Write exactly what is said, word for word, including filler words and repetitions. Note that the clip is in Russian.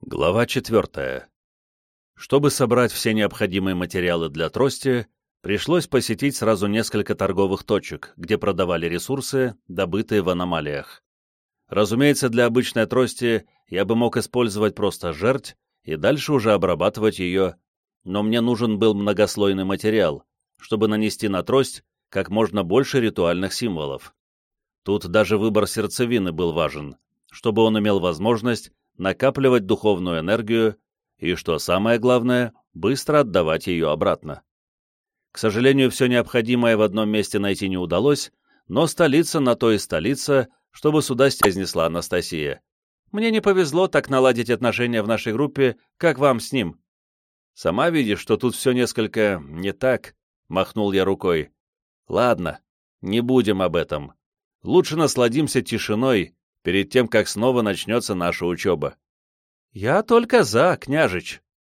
Глава четвертая. Чтобы собрать все необходимые материалы для трости, пришлось посетить сразу несколько торговых точек, где продавали ресурсы, добытые в аномалиях. Разумеется, для обычной трости я бы мог использовать просто жерть и дальше уже обрабатывать ее, но мне нужен был многослойный материал, чтобы нанести на трость как можно больше ритуальных символов. Тут даже выбор сердцевины был важен, чтобы он имел возможность накапливать духовную энергию и, что самое главное, быстро отдавать ее обратно. К сожалению, все необходимое в одном месте найти не удалось, но столица на то и столица, чтобы сюда изнесла Анастасия. Мне не повезло так наладить отношения в нашей группе, как вам с ним. Сама видишь, что тут все несколько не так, махнул я рукой. Ладно, не будем об этом. Лучше насладимся тишиной перед тем, как снова начнется наша учеба. «Я только за, княжич»,